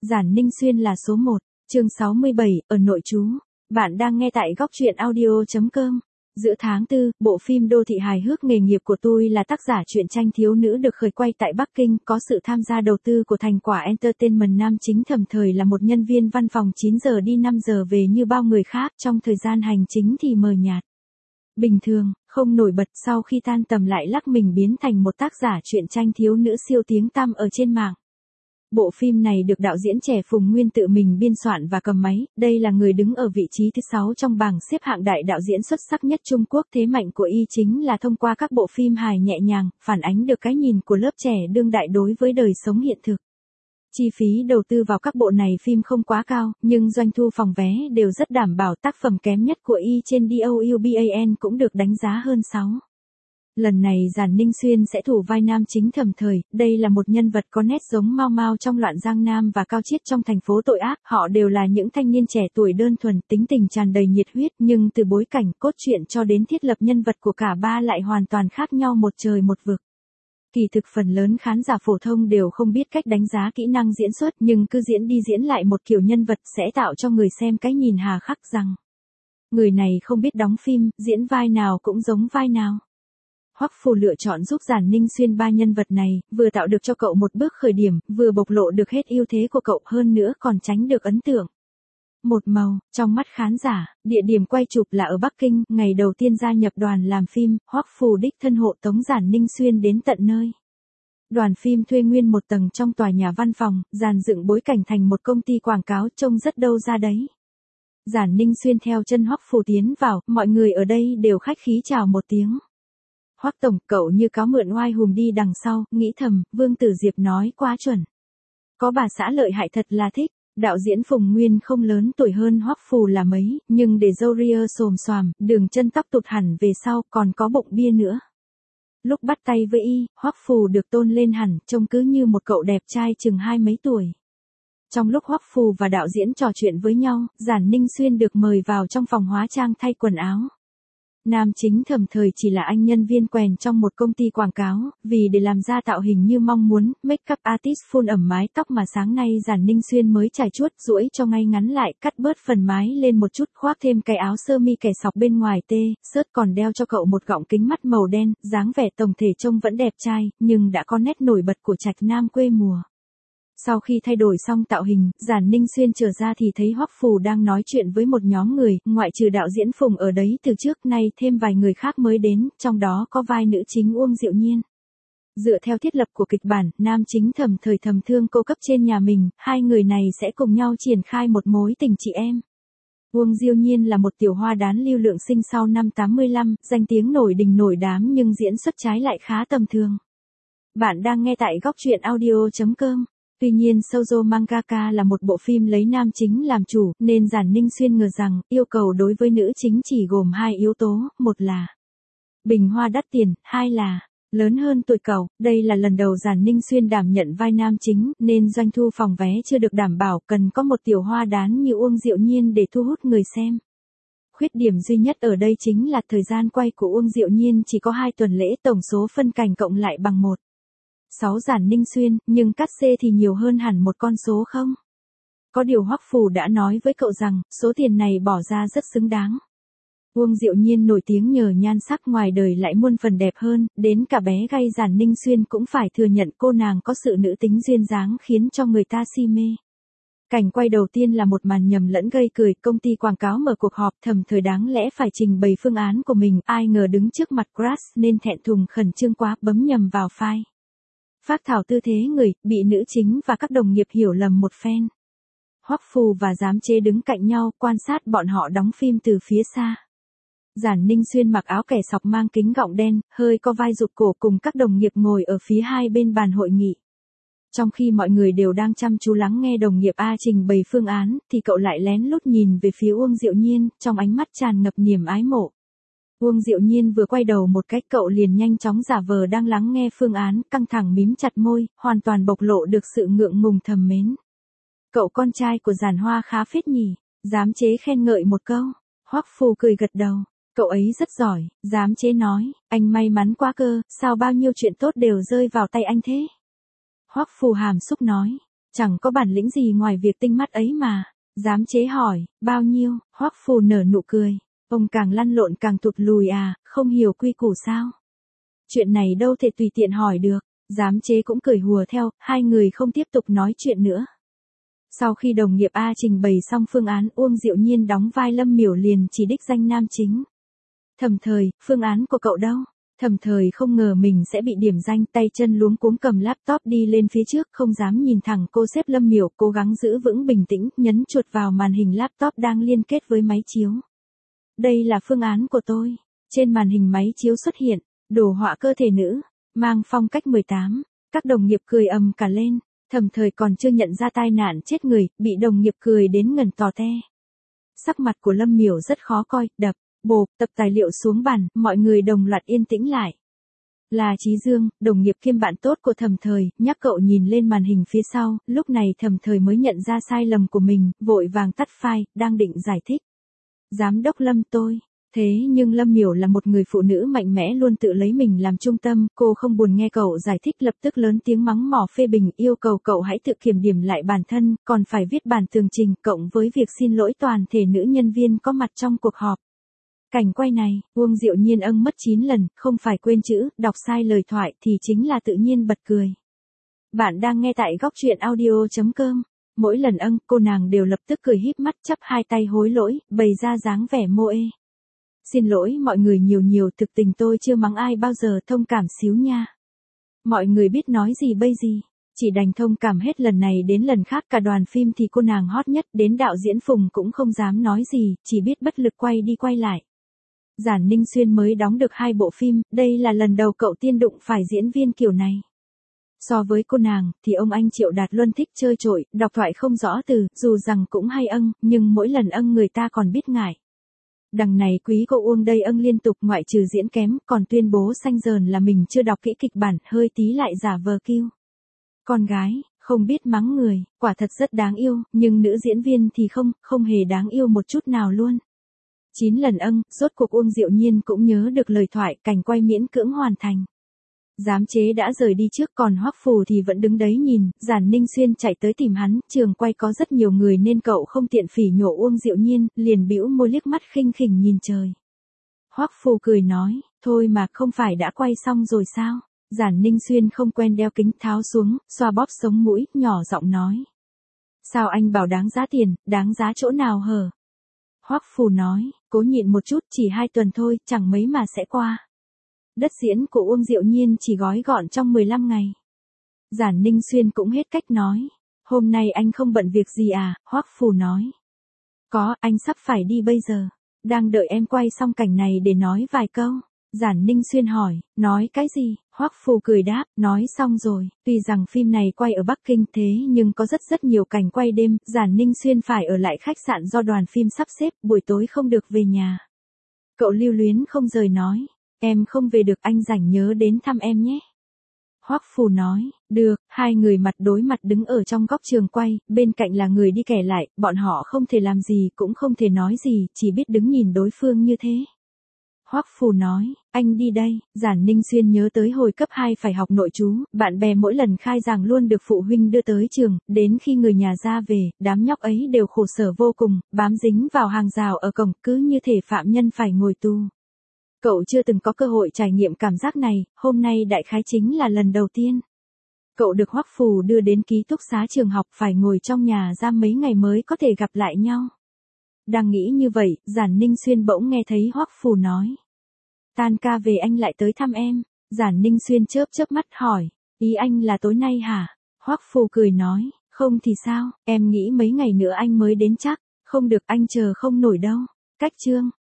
Giản Ninh Xuyên là số 1, chương 67, ở nội trú. Bạn đang nghe tại góc truyện audio.com. Giữa tháng 4, bộ phim đô thị hài hước Nghề nghiệp của tôi là tác giả truyện tranh thiếu nữ được khởi quay tại Bắc Kinh, có sự tham gia đầu tư của Thành Quả Entertainment. Nam chính Thẩm Thời là một nhân viên văn phòng 9 giờ đi 5 giờ về như bao người khác, trong thời gian hành chính thì mờ nhạt, bình thường, không nổi bật. Sau khi tan tầm lại lắc mình biến thành một tác giả truyện tranh thiếu nữ siêu tiếng tăm ở trên mạng. Bộ phim này được đạo diễn trẻ Phùng Nguyên tự mình biên soạn và cầm máy, đây là người đứng ở vị trí thứ 6 trong bảng xếp hạng đại đạo diễn xuất sắc nhất Trung Quốc. Thế mạnh của y chính là thông qua các bộ phim hài nhẹ nhàng, phản ánh được cái nhìn của lớp trẻ đương đại đối với đời sống hiện thực. Chi phí đầu tư vào các bộ này phim không quá cao, nhưng doanh thu phòng vé đều rất đảm bảo. Tác phẩm kém nhất của y trên DOUBAN cũng được đánh giá hơn 6. Lần này Giản Ninh Xuyên sẽ thủ vai nam chính Thẩm Thời, đây là một nhân vật có nét giống Mao Mao trong Loạn Giang Nam và Cao Chiết trong Thành phố Tội Ác. Họ đều là những thanh niên trẻ tuổi đơn thuần, tính tình tràn đầy nhiệt huyết, nhưng từ bối cảnh, cốt truyện cho đến thiết lập nhân vật của cả ba lại hoàn toàn khác nhau, một trời một vực. Kỳ thực phần lớn khán giả phổ thông đều không biết cách đánh giá kỹ năng diễn xuất, nhưng cứ diễn đi diễn lại một kiểu nhân vật sẽ tạo cho người xem cái nhìn hà khắc rằng người này không biết đóng phim, diễn vai nào cũng giống vai nào. Hoắc Phù lựa chọn giúp Giản Ninh Xuyên ba nhân vật này, vừa tạo được cho cậu một bước khởi điểm, vừa bộc lộ được hết ưu thế của cậu, hơn nữa còn tránh được ấn tượng một màu trong mắt khán giả. Địa điểm quay chụp là ở Bắc Kinh. Ngày đầu tiên gia nhập đoàn làm phim, Hoắc Phù đích thân hộ tống Giản Ninh Xuyên đến tận nơi. Đoàn phim thuê nguyên một tầng trong tòa nhà văn phòng, dàn dựng bối cảnh thành một công ty quảng cáo, trông rất đâu ra đấy. Giản Ninh Xuyên theo chân Hoắc Phù tiến vào, mọi người ở đây đều khách khí chào một tiếng. Hoắc tổng, cậu như cáo mượn oai hùm đi đằng sau, nghĩ thầm, Vương Tử Diệp nói quá chuẩn. Có bà xã lợi hại thật là thích. Đạo diễn Phùng Nguyên không lớn tuổi hơn Hoắc Phù là mấy, nhưng để râu ria xồm xoàm, đường chân tóc tụt hẳn về sau, còn có bụng bia nữa. Lúc bắt tay với y, Hoắc Phù được tôn lên hẳn, trông cứ như một cậu đẹp trai chừng 20 mấy tuổi. Trong lúc Hoắc Phù và đạo diễn trò chuyện với nhau, Giản Ninh Xuyên được mời vào trong phòng hóa trang thay quần áo. Nam chính Thẩm Thời chỉ là anh nhân viên quèn trong một công ty quảng cáo, vì để làm ra tạo hình như mong muốn, make-up artist phun ẩm mái tóc mà sáng nay Giản Ninh Xuyên mới chải chuốt, duỗi cho ngay ngắn lại, cắt bớt phần mái lên một chút, khoác thêm cái áo sơ mi kẻ sọc bên ngoài sớt, còn đeo cho cậu một gọng kính mắt màu đen, dáng vẻ tổng thể trông vẫn đẹp trai, nhưng đã có nét nổi bật của trạch nam quê mùa. Sau khi thay đổi xong tạo hình, Giản Ninh Xuyên trở ra thì thấy Hoắc Phù đang nói chuyện với một nhóm người, ngoại trừ đạo diễn Phùng ở đấy từ trước nay thêm vài người khác mới đến, trong đó có vai nữ chính Uông Diệu Nhiên. Dựa theo thiết lập của kịch bản, nam chính Thẩm Thời thầm thương cô cấp trên nhà mình, hai người này sẽ cùng nhau triển khai một mối tình chị em. Uông Diệu Nhiên là một tiểu hoa đán lưu lượng sinh sau năm 85, danh tiếng nổi đình nổi đám nhưng diễn xuất trái lại khá tầm thường. Bạn đang nghe tại góc truyện audio.com. Tuy nhiên Shoujo Mangaka là một bộ phim lấy nam chính làm chủ, nên Giản Ninh Xuyên ngờ rằng, yêu cầu đối với nữ chính chỉ gồm hai yếu tố, một là bình hoa đắt tiền, hai là lớn hơn tuổi cậu. Đây là lần đầu Giản Ninh Xuyên đảm nhận vai nam chính, nên doanh thu phòng vé chưa được đảm bảo, cần có một tiểu hoa đán như Uông Diệu Nhiên để thu hút người xem. Khuyết điểm duy nhất ở đây chính là thời gian quay của Uông Diệu Nhiên chỉ có 2 tuần lễ, tổng số phân cảnh cộng lại bằng 1/6 Giản Ninh Xuyên, nhưng cắt xê thì nhiều hơn hẳn một con số không. Có điều Hoắc Phù đã nói với cậu rằng, số tiền này bỏ ra rất xứng đáng. Uông Diệu Nhiên nổi tiếng nhờ nhan sắc, ngoài đời lại muôn phần đẹp hơn, đến cả bé gay Giản Ninh Xuyên cũng phải thừa nhận cô nàng có sự nữ tính duyên dáng khiến cho người ta si mê. Cảnh quay đầu tiên là một màn nhầm lẫn gây cười, công ty quảng cáo mở cuộc họp, Thẩm Thời đáng lẽ phải trình bày phương án của mình, ai ngờ đứng trước mặt crush nên thẹn thùng khẩn trương quá, bấm nhầm vào file. Phác thảo tư thế người, bị nữ chính và các đồng nghiệp hiểu lầm một phen. Hoắc Phù và giám chế đứng cạnh nhau, quan sát bọn họ đóng phim từ phía xa. Giản Ninh Xuyên mặc áo kẻ sọc mang kính gọng đen, hơi co vai rụt cổ, cùng các đồng nghiệp ngồi ở phía hai bên bàn hội nghị. Trong khi mọi người đều đang chăm chú lắng nghe đồng nghiệp A trình bày phương án, thì cậu lại lén lút nhìn về phía Uông Diệu Nhiên, trong ánh mắt tràn ngập niềm ái mộ. Uông Diệu Nhiên vừa quay đầu một cách, cậu liền nhanh chóng giả vờ đang lắng nghe phương án, căng thẳng mím chặt môi, hoàn toàn bộc lộ được sự ngượng ngùng thầm mến. Cậu con trai của Giản Hoa khá phết nhỉ, giám chế khen ngợi một câu. Hoắc Phù cười gật đầu, cậu ấy rất giỏi, giám chế nói, anh may mắn quá cơ, sao bao nhiêu chuyện tốt đều rơi vào tay anh thế. Hoắc Phù hàm xúc nói, Chẳng có bản lĩnh gì ngoài việc tinh mắt ấy mà. Giám chế hỏi, bao nhiêu, Hoắc Phù nở nụ cười. Ông càng lăn lộn càng tụt lùi à, không hiểu quy củ sao? Chuyện này đâu thể tùy tiện hỏi được. Giám chế cũng cười hùa theo, hai người không tiếp tục nói chuyện nữa. Sau khi đồng nghiệp A trình bày xong phương án, Uông Diệu Nhiên đóng vai Lâm Miểu liền chỉ đích danh nam chính. Thẩm Thời, phương án của cậu đâu? Thẩm Thời không ngờ mình sẽ bị điểm danh, tay chân luống cuống cầm laptop đi lên phía trước, không dám nhìn thẳng cô sếp Lâm Miểu, cố gắng giữ vững bình tĩnh, nhấn chuột vào màn hình laptop đang liên kết với máy chiếu. Đây là phương án của tôi. Trên màn hình máy chiếu xuất hiện, đồ họa cơ thể nữ, mang phong cách 18. Các đồng nghiệp cười ầm cả lên. Thẩm Thời còn chưa nhận ra tai nạn chết người, bị đồng nghiệp cười đến ngẩn tò te. Sắc mặt của Lâm Miểu rất khó coi, đập, bộp, tập tài liệu xuống bàn, mọi người đồng loạt yên tĩnh lại. Là Chí Dương, đồng nghiệp kiêm bạn tốt của Thẩm Thời, nhắc cậu nhìn lên màn hình phía sau, lúc này Thẩm Thời mới nhận ra sai lầm của mình, vội vàng tắt file, đang định giải thích. Giám đốc Lâm tôi. Thế nhưng Lâm Miểu là một người phụ nữ mạnh mẽ luôn tự lấy mình làm trung tâm, cô không buồn nghe cậu giải thích, lập tức lớn tiếng mắng mỏ phê bình, yêu cầu cậu hãy tự kiểm điểm lại bản thân, còn phải viết bản tường trình cộng với việc xin lỗi toàn thể nữ nhân viên có mặt trong cuộc họp. Cảnh quay này, Uông Diệu Nhiên mất 9 lần, không phải quên chữ, đọc sai lời thoại thì chính là tự nhiên bật cười. Bạn đang nghe tại góc truyện audio.com. Mỗi lần cô nàng đều lập tức cười híp mắt, chắp hai tay hối lỗi, bày ra dáng vẻ mô ê. Xin lỗi mọi người nhiều, thực tình tôi chưa mắng ai bao giờ, thông cảm xíu nha. Mọi người biết nói gì bây gì, chỉ đành thông cảm hết lần này đến lần khác, cả đoàn phim thì cô nàng hot nhất, đến đạo diễn Phùng cũng không dám nói gì, chỉ biết bất lực quay đi quay lại. Giản Ninh Xuyên mới đóng được 2 bộ phim, đây là lần đầu cậu tiên đụng phải diễn viên kiểu này. So với cô nàng, thì ông anh Triệu Đạt Luân thích chơi trội, đọc thoại không rõ từ, dù rằng cũng hay nhưng mỗi lần người ta còn biết ngại. Đằng này quý cô Uông đây liên tục, ngoại trừ diễn kém, còn tuyên bố xanh dờn là mình chưa đọc kỹ kịch bản, hơi tí lại giả vờ kiêu. Con gái, không biết mắng người, quả thật rất đáng yêu, nhưng nữ diễn viên thì không hề đáng yêu một chút nào luôn. 9 lần rốt cuộc Uông Diệu Nhiên cũng nhớ được lời thoại, cảnh quay miễn cưỡng hoàn thành. Giám chế đã rời đi trước, còn Hoắc Phù thì vẫn đứng đấy nhìn. Giản Ninh Xuyên chạy tới tìm hắn, trường quay có rất nhiều người nên cậu không tiện phỉ nhổ Uông Diệu Nhiên, liền bĩu môi liếc mắt khinh khỉnh nhìn trời. Hoắc Phù cười nói, thôi mà, không phải đã quay xong rồi sao? Giản Ninh Xuyên không quen đeo kính, tháo xuống, xoa bóp sống mũi, nhỏ giọng nói. Sao anh bảo đáng giá tiền, đáng giá chỗ nào hở? Hoắc Phù nói, cố nhịn một chút, chỉ 2 tuần thôi, chẳng mấy mà sẽ qua. Đất diễn của Uông Diệu Nhiên chỉ gói gọn trong 15 ngày. Giản Ninh Xuyên cũng hết cách nói. Hôm nay anh không bận việc gì à? Hoắc Phù nói. Có, anh sắp phải đi bây giờ. Đang đợi em quay xong cảnh này để nói vài câu. Giản Ninh Xuyên hỏi, nói cái gì? Hoắc Phù cười đáp, nói xong rồi. Tuy rằng phim này quay ở Bắc Kinh thế nhưng có rất nhiều cảnh quay đêm. Giản Ninh Xuyên phải ở lại khách sạn do đoàn phim sắp xếp, buổi tối không được về nhà. Cậu lưu luyến không rời nói. Em không về được, anh rảnh nhớ đến thăm em nhé. Hoắc Phù nói, được, hai người mặt đối mặt đứng ở trong góc trường quay, bên cạnh là người đi kẻ lại, bọn họ không thể làm gì cũng không thể nói gì, chỉ biết đứng nhìn đối phương như thế. Hoắc Phù nói, anh đi đây. Giản Ninh Xuyên nhớ tới hồi cấp 2 phải học nội trú, bạn bè mỗi lần khai giảng luôn được phụ huynh đưa tới trường, đến khi người nhà ra về, đám nhóc ấy đều khổ sở vô cùng, bám dính vào hàng rào ở cổng, cứ như thể phạm nhân phải ngồi tù. Cậu chưa từng có cơ hội trải nghiệm cảm giác này, hôm nay đại khái chính là lần đầu tiên. Cậu được Hoắc Phù đưa đến ký túc xá trường học, phải ngồi trong nhà giam mấy ngày mới có thể gặp lại nhau. Đang nghĩ như vậy, Giản Ninh Xuyên bỗng nghe thấy Hoắc Phù nói. Tan ca về anh lại tới thăm em. Giản Ninh Xuyên chớp mắt hỏi, ý anh là tối nay hả? Hoắc Phù cười nói, không thì sao, em nghĩ mấy ngày nữa anh mới đến chắc. Không được, anh chờ không nổi đâu. Cách chương.